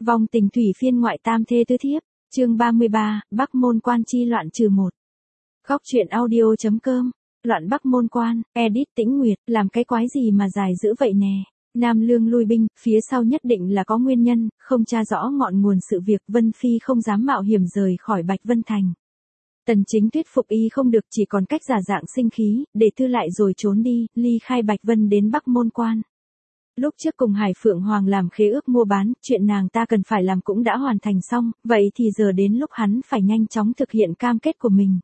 Vong tình thủy phiên ngoại tam thê tứ thiếp, chương 33, Bắc Môn Quan chi loạn -1. Góc truyện audio.com, loạn Bắc Môn Quan, edit Tĩnh Nguyệt, làm cái quái gì mà dài dữ vậy nè. Nam Lương lui binh, phía sau nhất định là có nguyên nhân, không tra rõ ngọn nguồn sự việc, Vân Phi không dám mạo hiểm rời khỏi Bạch Vân Thành. Tần Chính thuyết phục y không được, chỉ còn cách giả dạng sinh khí, để thư lại rồi trốn đi, ly khai Bạch Vân đến Bắc Môn Quan. Lúc trước cùng Hải Phượng Hoàng làm khế ước mua bán, chuyện nàng ta cần phải làm cũng đã hoàn thành xong, vậy thì giờ đến lúc hắn phải nhanh chóng thực hiện cam kết của mình.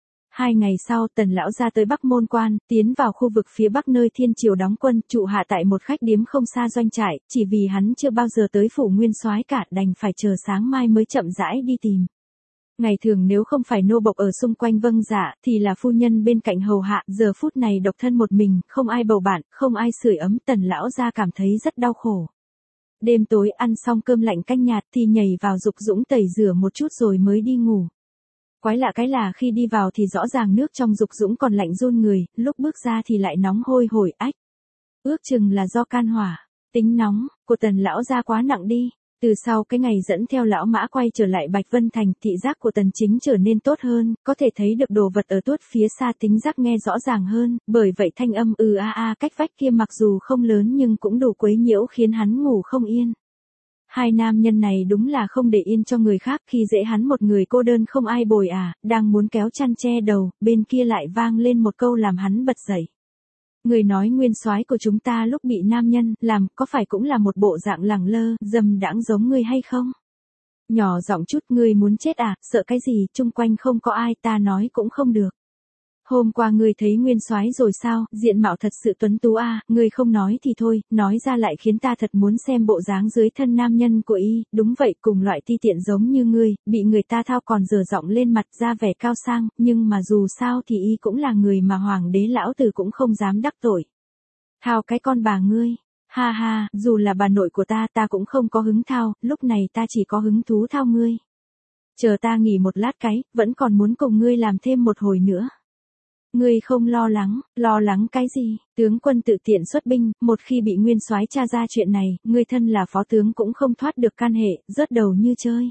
2 ngày sau, Tần lão ra tới Bắc Môn Quan, tiến vào khu vực phía bắc nơi Thiên Triều đóng quân, trụ hạ tại một khách điếm không xa doanh trại, chỉ vì hắn chưa bao giờ tới phủ Nguyên Soái cả, đành phải chờ sáng mai mới chậm rãi đi tìm. Ngày thường nếu không phải nô bộc ở xung quanh vâng dạ, thì là phu nhân bên cạnh hầu hạ, giờ phút này độc thân một mình, không ai bầu bạn, không ai sưởi ấm, Tần lão ra cảm thấy rất đau khổ. Đêm tối ăn xong cơm lạnh canh nhạt thì nhảy vào dục dũng tẩy rửa một chút rồi mới đi ngủ. Quái lạ cái là khi đi vào thì rõ ràng nước trong dục dũng còn lạnh run người, lúc bước ra thì lại nóng hôi hổi ách. Ước chừng là do can hỏa, tính nóng của Tần lão ra quá nặng đi. Từ sau cái ngày dẫn theo lão mã quay trở lại Bạch Vân Thành, thị giác của Tần Chính trở nên tốt hơn, có thể thấy được đồ vật ở tuốt phía xa, tính giác nghe rõ ràng hơn, bởi vậy thanh âm cách vách kia mặc dù không lớn nhưng cũng đủ quấy nhiễu khiến hắn ngủ không yên. Hai nam nhân này đúng là không để yên cho người khác, khi dễ hắn một người cô đơn không ai bồi đang muốn kéo chăn che đầu, bên kia lại vang lên một câu làm hắn bật dậy. Người nói nguyên soái của chúng ta lúc bị nam nhân làm có phải cũng là một bộ dạng lẳng lơ, dâm đãng giống ngươi hay không? Nhỏ giọng chút, ngươi muốn chết sợ cái gì, chung quanh không có ai, ta nói cũng không được. Hôm qua ngươi thấy nguyên soái rồi sao, diện mạo thật sự tuấn tú ngươi không nói thì thôi, nói ra lại khiến ta thật muốn xem bộ dáng dưới thân nam nhân của y, đúng vậy, cùng loại ti tiện giống như ngươi, bị người ta thao còn dở giọng lên mặt ra vẻ cao sang, nhưng mà dù sao thì y cũng là người mà hoàng đế lão tử cũng không dám đắc tội. Thao cái con bà ngươi, ha ha, dù là bà nội của ta cũng không có hứng thao, lúc này ta chỉ có hứng thú thao ngươi. Chờ ta nghỉ một lát cái, vẫn còn muốn cùng ngươi làm thêm một hồi nữa. Ngươi không lo lắng cái gì, tướng quân tự tiện xuất binh, một khi bị nguyên soái tra ra chuyện này, ngươi thân là phó tướng cũng không thoát được can hệ, rớt đầu như chơi.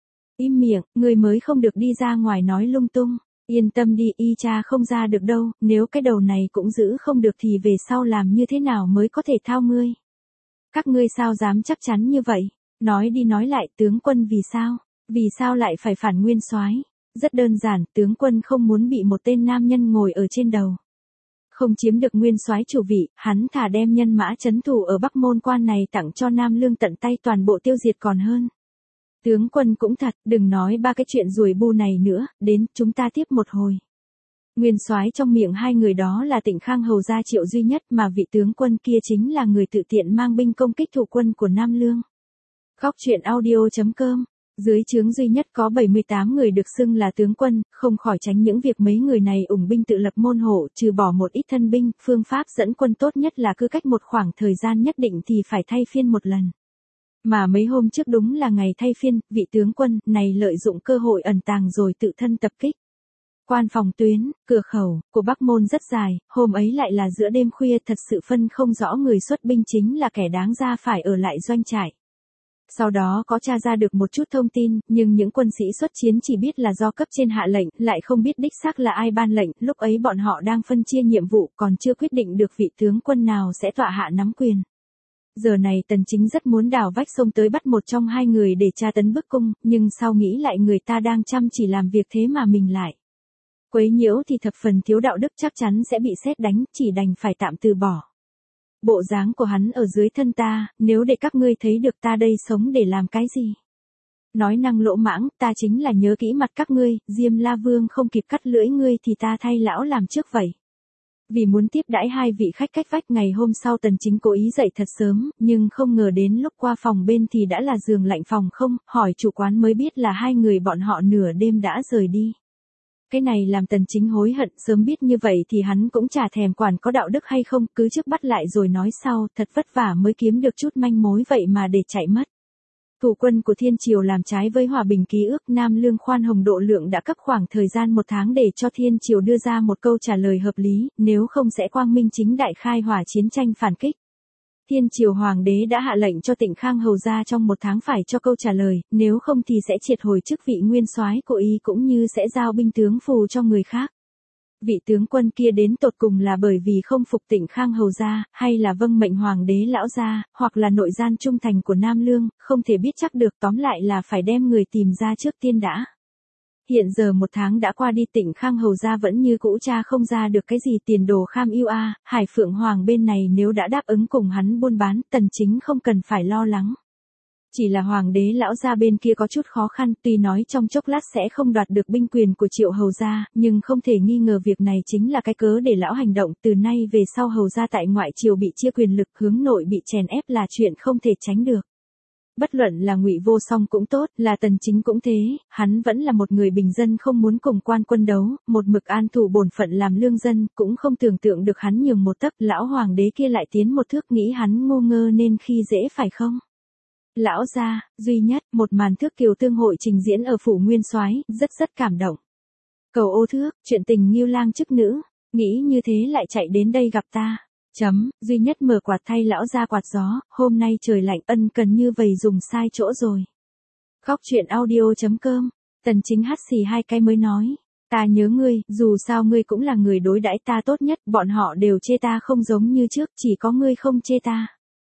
Im miệng, ngươi mới không được đi ra ngoài nói lung tung, yên tâm đi, y tra không ra được đâu, nếu cái đầu này cũng giữ không được thì về sau làm như thế nào mới có thể thao ngươi. Các ngươi sao dám chắc chắn như vậy, nói đi nói lại, tướng quân vì sao lại phải phản nguyên soái? Rất đơn giản, tướng quân không muốn bị một tên nam nhân ngồi ở trên đầu. Không chiếm được nguyên soái chủ vị, hắn thà đem nhân mã trấn thủ ở Bắc Môn Quan này tặng cho Nam Lương tận tay toàn bộ tiêu diệt còn hơn. Tướng quân cũng thật, đừng nói ba cái chuyện ruồi bu này nữa, đến, chúng ta tiếp một hồi. Nguyên soái trong miệng hai người đó là Tịnh Khang hầu gia Triệu Duy Nhất, mà vị tướng quân kia chính là người tự tiện mang binh công kích thủ quân của Nam Lương. Góc truyện audio.com. Dưới trướng Duy Nhất có 78 người được xưng là tướng quân, không khỏi tránh những việc mấy người này ủng binh tự lập môn hộ, trừ bỏ một ít thân binh, phương pháp dẫn quân tốt nhất là cứ cách một khoảng thời gian nhất định thì phải thay phiên một lần. Mà mấy hôm trước đúng là ngày thay phiên, vị tướng quân này lợi dụng cơ hội ẩn tàng rồi tự thân tập kích. Quan phòng tuyến, cửa khẩu của Bắc Môn rất dài, hôm ấy lại là giữa đêm khuya, thật sự phân không rõ người xuất binh chính là kẻ đáng ra phải ở lại doanh trại. Sau đó có tra ra được một chút thông tin, nhưng những quân sĩ xuất chiến chỉ biết là do cấp trên hạ lệnh, lại không biết đích xác là ai ban lệnh, lúc ấy bọn họ đang phân chia nhiệm vụ, còn chưa quyết định được vị tướng quân nào sẽ tọa hạ nắm quyền. Giờ này Tần Chính rất muốn đào vách sông tới bắt một trong hai người để tra tấn bức cung, nhưng sau nghĩ lại người ta đang chăm chỉ làm việc thế mà mình lại quấy nhiễu thì thập phần thiếu đạo đức, chắc chắn sẽ bị sét đánh, chỉ đành phải tạm từ bỏ. Bộ dáng của hắn ở dưới thân ta, nếu để các ngươi thấy được ta đây sống để làm cái gì? Nói năng lỗ mãng, ta chính là nhớ kỹ mặt các ngươi, Diêm La Vương không kịp cắt lưỡi ngươi thì ta thay lão làm trước vậy. Vì muốn tiếp đãi hai vị khách cách vách, ngày hôm sau Tần Chính cố ý dậy thật sớm, nhưng không ngờ đến lúc qua phòng bên thì đã là giường lạnh phòng không, hỏi chủ quán mới biết là hai người bọn họ nửa đêm đã rời đi. Cái này làm Tần Chính hối hận, sớm biết như vậy thì hắn cũng chả thèm quản có đạo đức hay không, cứ trước bắt lại rồi nói sau, thật vất vả mới kiếm được chút manh mối vậy mà để chạy mất. Thủ quân của Thiên Triều làm trái với hòa bình ký ước, Nam Lương khoan hồng độ lượng đã cấp khoảng thời gian 1 tháng để cho Thiên Triều đưa ra một câu trả lời hợp lý, nếu không sẽ quang minh chính đại khai hỏa chiến tranh phản kích. Thiên triều hoàng đế đã hạ lệnh cho Tịnh Khang hầu gia trong 1 tháng phải cho câu trả lời, nếu không thì sẽ triệt hồi chức vị nguyên soái của y cũng như sẽ giao binh tướng phù cho người khác. Vị tướng quân kia đến tột cùng là bởi vì không phục Tịnh Khang hầu gia, hay là vâng mệnh hoàng đế lão gia, hoặc là nội gian trung thành của Nam Lương, không thể biết chắc được, tóm lại là phải đem người tìm ra trước tiên đã. Hiện giờ 1 tháng đã qua đi, Tịnh Khang hầu gia vẫn như cũ tra không ra được cái gì tiền đồ kham ưu a. Hải Phượng Hoàng bên này nếu đã đáp ứng cùng hắn buôn bán, Tần Chính không cần phải lo lắng. Chỉ là hoàng đế lão gia bên kia có chút khó khăn, tuy nói trong chốc lát sẽ không đoạt được binh quyền của Triệu hầu gia, nhưng không thể nghi ngờ việc này chính là cái cớ để lão hành động. Từ nay về sau hầu gia tại ngoại triều bị chia quyền lực, hướng nội bị chèn ép là chuyện không thể tránh được. Bất luận là Ngụy Vô Song cũng tốt, là Tần Chính cũng thế, hắn vẫn là một người bình dân không muốn cùng quan quân đấu, một mực an thủ bổn phận làm lương dân, cũng không tưởng tượng được hắn nhường một tấc, lão hoàng đế kia lại tiến một thước, nghĩ hắn ngu ngơ nên khi dễ phải không? Lão gia, duy nhất, một màn thước kiều tương hội trình diễn ở phủ nguyên soái, rất cảm động. Cầu ô thước, chuyện tình Ngưu Lang chức nữ, nghĩ như thế lại chạy đến đây gặp ta. Duy nhất mở quạt thay lão gia quạt gió, hôm nay trời lạnh, ân cần như vậy dùng sai chỗ rồi. Khóc chuyện audio.com, Tần Chính hắt xì 2 cái mới nói. Ta nhớ ngươi, dù sao ngươi cũng là người đối đãi ta tốt nhất, bọn họ đều chê ta không giống như trước, chỉ có ngươi không chê ta.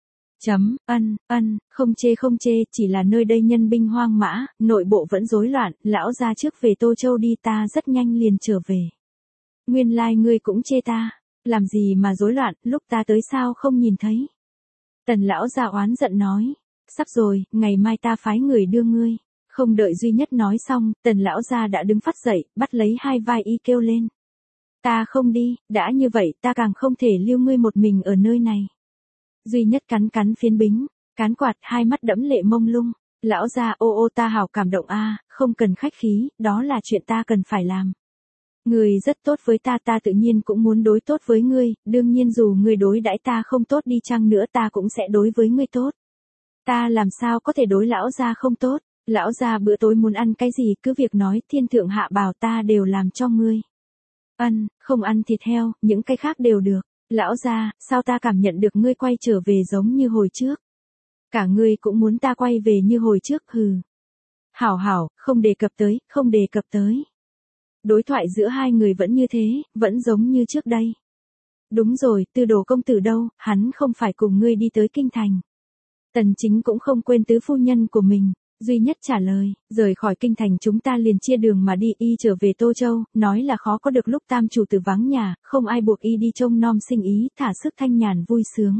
Không chê, chỉ là nơi đây nhân binh hoang mã, nội bộ vẫn rối loạn, lão gia trước về Tô Châu đi, ta rất nhanh liền trở về. Nguyên lai ngươi cũng chê ta, làm gì mà rối loạn, lúc ta tới sao không nhìn thấy. Tần lão gia oán giận nói, sắp rồi, ngày mai ta phái người đưa ngươi. Không đợi duy nhất nói xong, Tần lão gia đã đứng phát dậy, bắt lấy hai vai y kêu lên. Ta không đi, đã như vậy ta càng không thể lưu ngươi một mình ở nơi này. Duy nhất cắn phiến bính, cán quạt, hai mắt đẫm lệ mông lung. Lão gia, ô ta hảo cảm động a, không cần khách khí, đó là chuyện ta cần phải làm. Ngươi rất tốt với ta, ta tự nhiên cũng muốn đối tốt với ngươi, đương nhiên dù ngươi đối đãi ta không tốt đi chăng nữa ta cũng sẽ đối với ngươi tốt. Ta làm sao có thể đối lão gia không tốt, lão gia bữa tối muốn ăn cái gì cứ việc nói, thiên thượng hạ bảo ta đều làm cho ngươi. Không ăn thịt heo, những cái khác đều được. Lão gia, sao ta cảm nhận được ngươi quay trở về giống như hồi trước? Cả ngươi cũng muốn ta quay về như hồi trước, hừ. Hảo, không đề cập tới. Đối thoại giữa hai người vẫn như thế, vẫn giống như trước đây. Đúng rồi, Tư Đồ công tử đâu, hắn không phải cùng ngươi đi tới kinh thành. Tần Chính cũng không quên tứ phu nhân của mình. Duy nhất trả lời, rời khỏi kinh thành chúng ta liền chia đường mà đi, y trở về Tô Châu, nói là khó có được lúc tam chủ tử vắng nhà, không ai buộc y đi trông nom sinh ý, thả sức thanh nhàn vui sướng.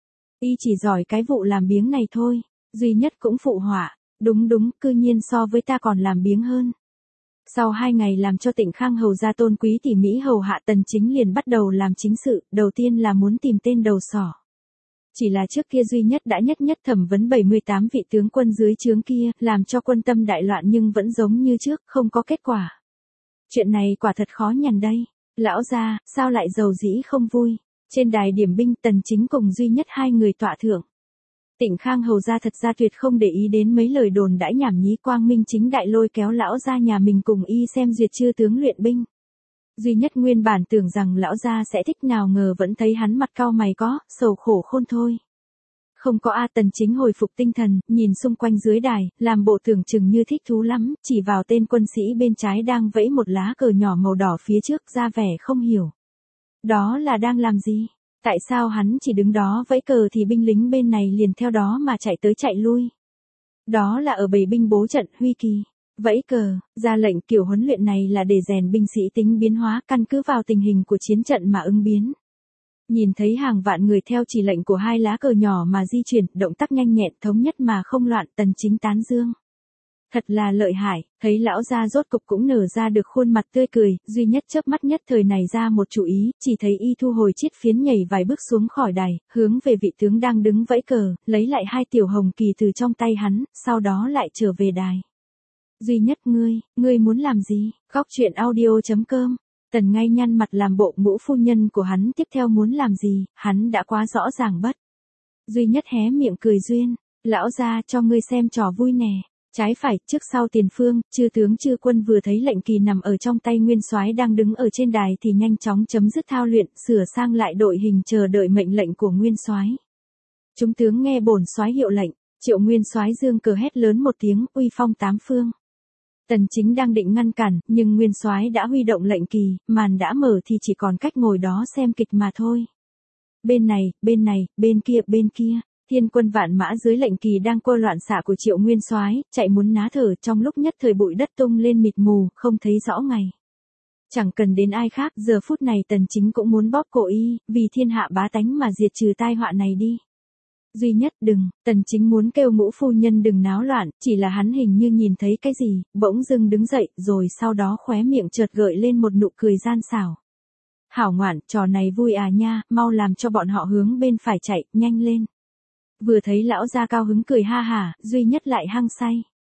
Y chỉ giỏi cái vụ làm biếng này thôi. Duy nhất cũng phụ họa, đúng, cư nhiên so với ta còn làm biếng hơn. Sau 2 ngày làm cho Tịnh Khang hầu gia tôn quý tỉ mỹ hầu hạ, Tần Chính liền bắt đầu làm chính sự, đầu tiên là muốn tìm tên đầu sỏ. Chỉ là trước kia duy nhất đã nhất thẩm vấn 78 vị tướng quân dưới trướng kia, làm cho quân tâm đại loạn nhưng vẫn giống như trước, không có kết quả. Chuyện này quả thật khó nhằn đây. Lão gia, sao lại giàu dĩ không vui? Trên đài điểm binh, Tần Chính cùng duy nhất 2 người tọa thượng. Tịnh Khang hầu gia thật ra tuyệt không để ý đến mấy lời đồn đãi nhảm nhí, quang minh chính đại lôi kéo lão gia nhà mình cùng y xem duyệt chư tướng luyện binh. Duy nhất nguyên bản tưởng rằng lão gia sẽ thích, nào ngờ vẫn thấy hắn mặt cau mày có, sầu khổ khôn thôi. Không có a. Tần Chính hồi phục tinh thần, nhìn xung quanh dưới đài, làm bộ tưởng chừng như thích thú lắm, chỉ vào tên quân sĩ bên trái đang vẫy một lá cờ nhỏ màu đỏ phía trước, ra vẻ không hiểu. Đó là đang làm gì? Tại sao hắn chỉ đứng đó vẫy cờ thì binh lính bên này liền theo đó mà chạy tới chạy lui? Đó là ở bầy binh bố trận huy kỳ. Vẫy cờ, ra lệnh, kiểu huấn luyện này là để rèn binh sĩ tính biến hóa, căn cứ vào tình hình của chiến trận mà ứng biến. Nhìn thấy hàng vạn người theo chỉ lệnh của 2 lá cờ nhỏ mà di chuyển, động tác nhanh nhẹn, thống nhất mà không loạn, Tần Chính tán dương. Thật là lợi hại, thấy lão gia rốt cục cũng nở ra được khuôn mặt tươi cười, duy nhất chớp mắt nhất thời này ra một chú ý, chỉ thấy y thu hồi chiết phiến nhảy vài bước xuống khỏi đài, hướng về vị tướng đang đứng vẫy cờ, lấy lại 2 tiểu hồng kỳ từ trong tay hắn, sau đó lại trở về đài. Duy nhất, ngươi muốn làm gì? Khóc chuyện audio.com. Tần ngay nhăn mặt làm bộ ngũ phu nhân của hắn tiếp theo muốn làm gì, hắn đã quá rõ ràng bất. Duy nhất hé miệng cười duyên, lão gia cho ngươi xem trò vui nè. Trái phải, trước sau tiền phương, chư tướng chư quân vừa thấy lệnh kỳ nằm ở trong tay nguyên soái đang đứng ở trên đài thì nhanh chóng chấm dứt thao luyện, sửa sang lại đội hình chờ đợi mệnh lệnh của nguyên soái. Chúng tướng nghe bổn soái hiệu lệnh. Triệu Nguyên Soái dương cờ hét lớn một tiếng, uy phong tám phương. Tần Chính đang định ngăn cản, nhưng Nguyên Soái đã huy động lệnh kỳ, màn đã mở thì chỉ còn cách ngồi đó xem kịch mà thôi. Bên này, bên kia, thiên quân vạn mã dưới lệnh kỳ đang quơ loạn xạ của Triệu Nguyên Soái, chạy muốn ná thở, trong lúc nhất thời bụi đất tung lên mịt mù, không thấy rõ ngày. Chẳng cần đến ai khác, giờ phút này Tần Chính cũng muốn bóp cổ y, vì thiên hạ bá tánh mà diệt trừ tai họa này đi. Duy Nhất đừng, Tần Chính muốn kêu Ngũ phu nhân đừng náo loạn, chỉ là hắn hình như nhìn thấy cái gì, bỗng dưng đứng dậy, rồi sau đó khóe miệng chợt gợi lên một nụ cười gian xảo. Hảo ngoạn, trò này vui à nha, mau làm cho bọn họ hướng bên phải chạy, nhanh lên. Vừa thấy lão gia cao hứng cười ha hả, Duy Nhất lại hăng say.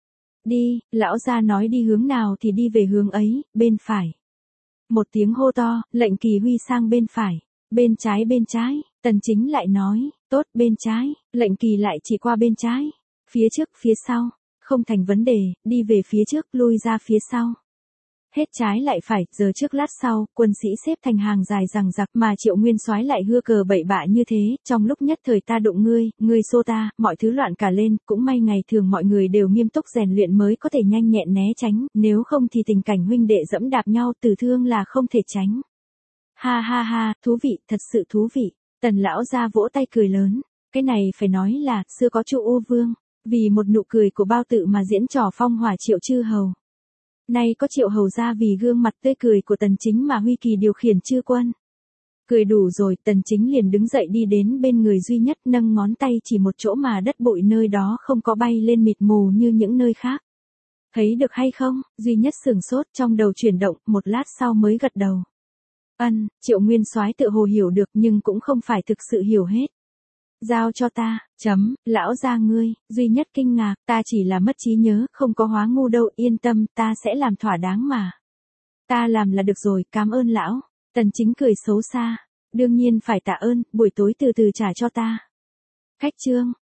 Đi, lão gia nói đi hướng nào thì đi về hướng ấy, bên phải. Một tiếng hô to, lệnh kỳ huy sang bên phải. Bên trái, Tần Chính lại nói, tốt, bên trái, lệnh kỳ lại chỉ qua bên trái. Phía trước, phía sau, không thành vấn đề, đi về phía trước, lui ra phía sau. Hết trái lại phải, giờ trước lát sau, quân sĩ xếp thành hàng dài rằng giặc mà Triệu Nguyên Soái lại hưa cờ bậy bạ như thế, trong lúc nhất thời ta đụng ngươi xô ta, mọi thứ loạn cả lên, cũng may ngày thường mọi người đều nghiêm túc rèn luyện mới có thể nhanh nhẹn né tránh, nếu không thì tình cảnh huynh đệ dẫm đạp nhau tử thương là không thể tránh. Ha ha ha, thú vị, thật sự thú vị. Tần lão gia vỗ tay cười lớn, cái này phải nói là, xưa có Chu U Vương, vì một nụ cười của Bao Tự mà diễn trò phong hỏa Triệu chư hầu. Nay có Triệu hầu gia vì gương mặt tươi cười của Tần Chính mà huy kỳ điều khiển chư quân. Cười đủ rồi, Tần Chính liền đứng dậy đi đến bên người Duy Nhất, nâng ngón tay chỉ một chỗ mà đất bụi nơi đó không có bay lên mịt mù như những nơi khác. Thấy được hay không? Duy Nhất sửng sốt, trong đầu chuyển động, một lát sau mới gật đầu. Triệu Nguyên Soái tự hồ hiểu được nhưng cũng không phải thực sự hiểu hết. Giao cho ta, lão gia ngươi, Duy Nhất kinh ngạc, ta chỉ là mất trí nhớ, không có hóa ngu đâu, yên tâm, ta sẽ làm thỏa đáng mà. Ta làm là được rồi, cảm ơn lão. Tần Chính cười xấu xa, đương nhiên phải tạ ơn, buổi tối từ từ trả cho ta. Khách trương,